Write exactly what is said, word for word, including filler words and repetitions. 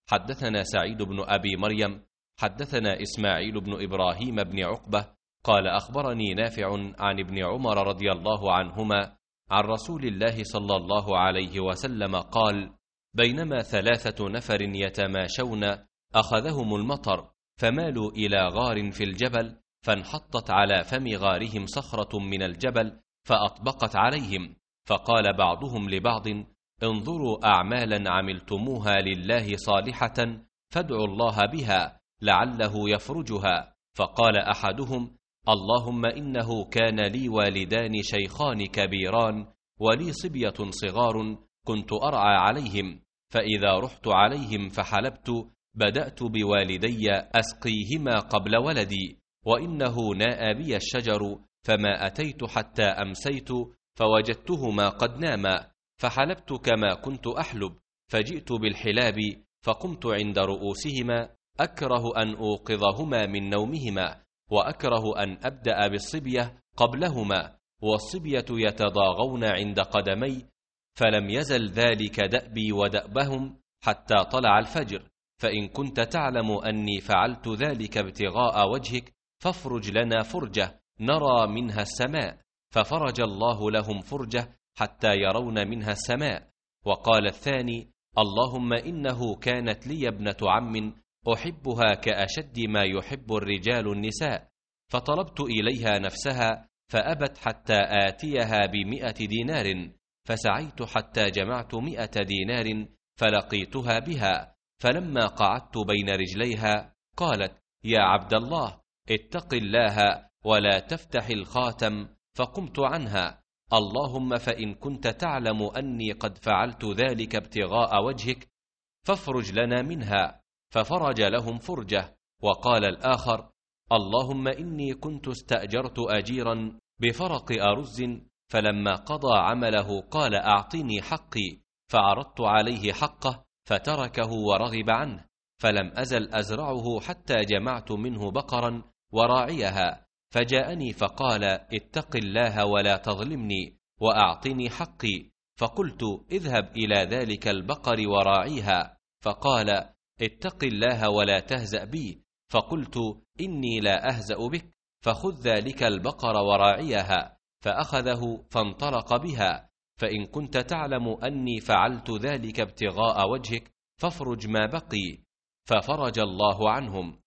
حدثنا سعيد بن أبي مريم حدثنا إسماعيل بن إبراهيم بن عقبة قال أخبرني نافع عن ابن عمر رضي الله عنهما عن رسول الله صلى الله عليه وسلم قال: بينما ثلاثة نفر يتماشون أخذهم المطر فمالوا إلى غار في الجبل، فانحطت على فم غارهم صخرة من الجبل فأطبقت عليهم، فقال بعضهم لبعض: انظروا أعمالا عملتموها لله صالحة فادعوا الله بها لعله يفرجها. فقال أحدهم: اللهم إنه كان لي والدان شيخان كبيران ولي صبية صغار كنت أرعى عليهم، فإذا رحت عليهم فحلبت بدأت بوالدي أسقيهما قبل ولدي، وإنه ناء بي الشجر فما أتيت حتى أمسيت فوجدتهما قد ناما، فحلبت كما كنت أحلب، فجئت بالحلاب فقمت عند رؤوسهما أكره أن أوقظهما من نومهما، وأكره أن أبدأ بالصبية قبلهما، والصبية يتضاغون عند قدمي، فلم يزل ذلك دأبي ودأبهم حتى طلع الفجر، فإن كنت تعلم أني فعلت ذلك ابتغاء وجهك فافرج لنا فرجة نرى منها السماء، ففرج الله لهم فرجة حتى يرون منها السماء. وقال الثاني: اللهم إنه كانت لي ابنة عم أحبها كأشد ما يحب الرجال النساء، فطلبت إليها نفسها فأبت حتى آتيها بمئة دينار، فسعيت حتى جمعت مئة دينار فلقيتها بها، فلما قعدت بين رجليها قالت: يا عبد الله اتق الله ولا تفتح الخاتم، فقمت عنها: اللهم فإن كنت تعلم أني قد فعلت ذلك ابتغاء وجهك فافرج لنا منها، ففرج لهم فرجة. وقال الآخر: اللهم إني كنت استأجرت أجيرا بفرق أرز، فلما قضى عمله قال: أعطني حقي، فعرضت عليه حقه فتركه ورغب عنه، فلم أزل أزرعه حتى جمعت منه بقرا وراعيها، فجاءني فقال: اتق الله ولا تظلمني وأعطني حقي، فقلت: اذهب إلى ذلك البقر وراعيها، فقال: اتق الله ولا تهزأ بي، فقلت: إني لا أهزأ بك، فخذ ذلك البقر وراعيها، فأخذه فانطلق بها، فإن كنت تعلم أني فعلت ذلك ابتغاء وجهك فافرج ما بقي، ففرج الله عنهم.